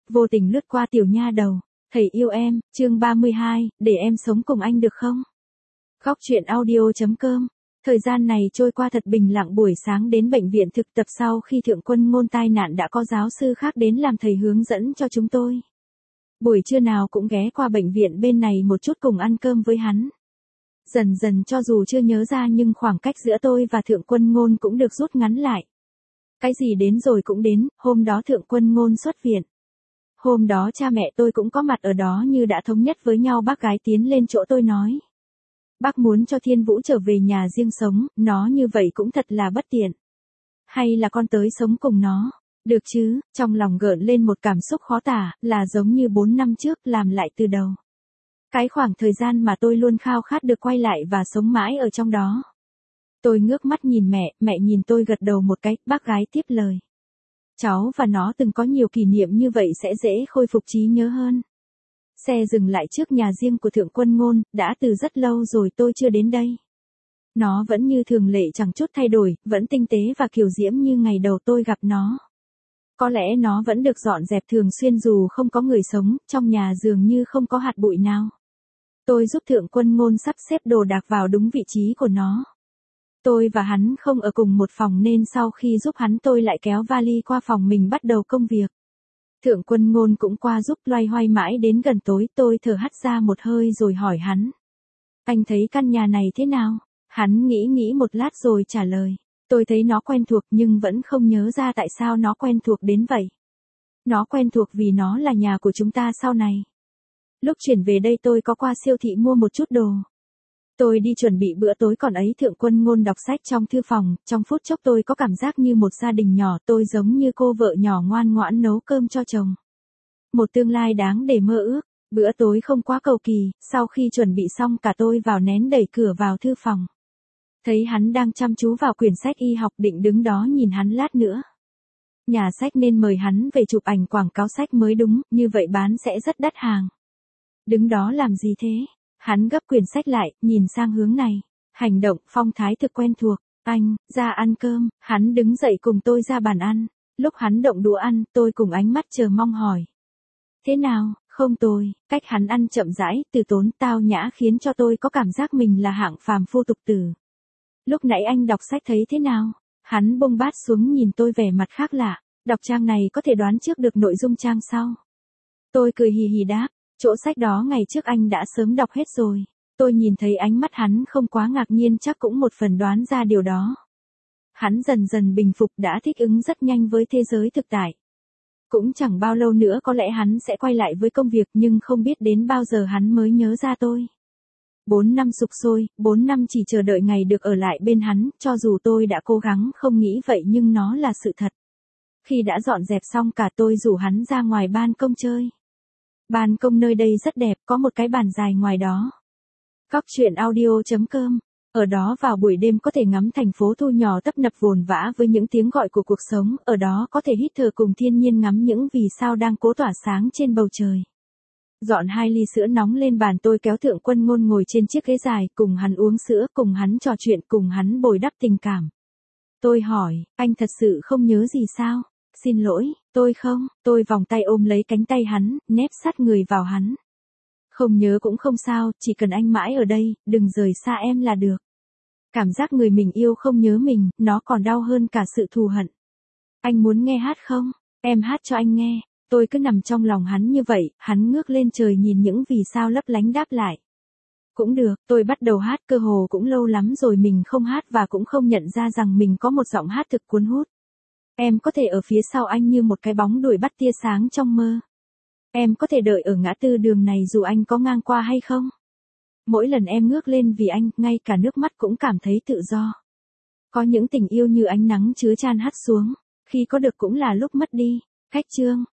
vô tình lướt qua tiểu nha đầu. Thầy yêu em, chương 32, để em sống cùng anh được không? Góc truyện audio.com. Thời gian này trôi qua thật bình lặng. Buổi sáng đến bệnh viện thực tập sau khi Thượng Quân Ngôn tai nạn đã có giáo sư khác đến làm thầy hướng dẫn cho chúng tôi. Buổi trưa nào cũng ghé qua bệnh viện bên này một chút cùng ăn cơm với hắn. Dần dần cho dù chưa nhớ ra nhưng khoảng cách giữa tôi và Thượng Quân Ngôn cũng được rút ngắn lại. Cái gì đến rồi cũng đến, hôm đó Thượng Quân Ngôn xuất viện. Hôm đó cha mẹ tôi cũng có mặt ở đó như đã thống nhất với nhau. Bác gái tiến lên chỗ tôi nói. Bác muốn cho Thiên Vũ trở về nhà riêng sống, nó như vậy cũng thật là bất tiện. Hay là con tới sống cùng nó? Được chứ, trong lòng gợn lên một cảm xúc khó tả, là giống như 4 năm trước làm lại từ đầu. Cái khoảng thời gian mà tôi luôn khao khát được quay lại và sống mãi ở trong đó. Tôi ngước mắt nhìn mẹ nhìn tôi gật đầu một cái, bác gái tiếp lời. Cháu và nó từng có nhiều kỷ niệm như vậy sẽ dễ khôi phục trí nhớ hơn. Xe dừng lại trước nhà riêng của Thượng Quân Ngôn, đã từ rất lâu rồi tôi chưa đến đây. Nó vẫn như thường lệ chẳng chút thay đổi, vẫn tinh tế và kiều diễm như ngày đầu tôi gặp nó. Có lẽ nó vẫn được dọn dẹp thường xuyên dù không có người sống, trong nhà dường như không có hạt bụi nào. Tôi giúp Thượng Quân Ngôn sắp xếp đồ đạc vào đúng vị trí của nó. Tôi và hắn không ở cùng một phòng nên sau khi giúp hắn tôi lại kéo vali qua phòng mình bắt đầu công việc. Thượng Quân Ngôn cũng qua giúp, loay hoay mãi đến gần tối tôi thở hắt ra một hơi rồi hỏi hắn. Anh thấy căn nhà này thế nào? Hắn nghĩ một lát rồi trả lời. Tôi thấy nó quen thuộc nhưng vẫn không nhớ ra tại sao nó quen thuộc đến vậy. Nó quen thuộc vì nó là nhà của chúng ta sau này. Lúc chuyển về đây tôi có qua siêu thị mua một chút đồ. Tôi đi chuẩn bị bữa tối còn ấy Thượng Quân Ngôn đọc sách trong thư phòng, trong phút chốc tôi có cảm giác như một gia đình nhỏ, tôi giống như cô vợ nhỏ ngoan ngoãn nấu cơm cho chồng. Một tương lai đáng để mơ ước, bữa tối không quá cầu kỳ, sau khi chuẩn bị xong cả tôi vào nén đẩy cửa vào thư phòng. Thấy hắn đang chăm chú vào quyển sách y học định đứng đó nhìn hắn lát nữa. Nhà sách nên mời hắn về chụp ảnh quảng cáo sách mới đúng, như vậy bán sẽ rất đắt hàng. Đứng đó làm gì thế? Hắn gấp quyển sách lại, nhìn sang hướng này. Hành động, phong thái thực quen thuộc. Anh, ra ăn cơm. Hắn đứng dậy cùng tôi ra bàn ăn. Lúc hắn động đũa ăn, tôi cùng ánh mắt chờ mong hỏi. Thế nào, không tồi. Cách hắn ăn chậm rãi, từ tốn, tao nhã khiến cho tôi có cảm giác mình là hạng phàm phu tục tử. Lúc nãy anh đọc sách thấy thế nào? Hắn bông bát xuống nhìn tôi vẻ mặt khác lạ. Đọc trang này có thể đoán trước được nội dung trang sau. Tôi cười hì hì đáp. Chỗ sách đó ngày trước anh đã sớm đọc hết rồi. Tôi nhìn thấy ánh mắt hắn không quá ngạc nhiên, chắc cũng một phần đoán ra điều đó. Hắn dần dần bình phục, đã thích ứng rất nhanh với thế giới thực tại. Cũng chẳng bao lâu nữa có lẽ hắn sẽ quay lại với công việc nhưng không biết đến bao giờ hắn mới nhớ ra tôi. 4 năm sục sôi, 4 năm chỉ chờ đợi ngày được ở lại bên hắn, cho dù tôi đã cố gắng không nghĩ vậy nhưng nó là sự thật. Khi đã dọn dẹp xong cả tôi rủ hắn ra ngoài ban công chơi. Ban công nơi đây rất đẹp, có một cái bàn dài ngoài đó. Góc truyện audio.com. Ở đó vào buổi đêm có thể ngắm thành phố thu nhỏ tấp nập vồn vã với những tiếng gọi của cuộc sống, ở đó có thể hít thở cùng thiên nhiên ngắm những vì sao đang cố tỏa sáng trên bầu trời. Dọn 2 ly sữa nóng lên bàn tôi kéo Thượng Quân Ngôn ngồi trên chiếc ghế dài, cùng hắn uống sữa, cùng hắn trò chuyện, cùng hắn bồi đắp tình cảm. Tôi hỏi, anh thật sự không nhớ gì sao? Xin lỗi, tôi không, tôi vòng tay ôm lấy cánh tay hắn, nép sát người vào hắn. Không nhớ cũng không sao, chỉ cần anh mãi ở đây, đừng rời xa em là được. Cảm giác người mình yêu không nhớ mình, nó còn đau hơn cả sự thù hận. Anh muốn nghe hát không? Em hát cho anh nghe. Tôi cứ nằm trong lòng hắn như vậy, hắn ngước lên trời nhìn những vì sao lấp lánh đáp lại. Cũng được, tôi bắt đầu hát, cơ hồ cũng lâu lắm rồi mình không hát và cũng không nhận ra rằng mình có một giọng hát thực cuốn hút. Em có thể ở phía sau anh như một cái bóng đuổi bắt tia sáng trong mơ. Em có thể đợi ở ngã tư đường này dù anh có ngang qua hay không. Mỗi lần em ngước lên vì anh, ngay cả nước mắt cũng cảm thấy tự do. Có những tình yêu như ánh nắng chứa chan hắt xuống, khi có được cũng là lúc mất đi. Khách chương.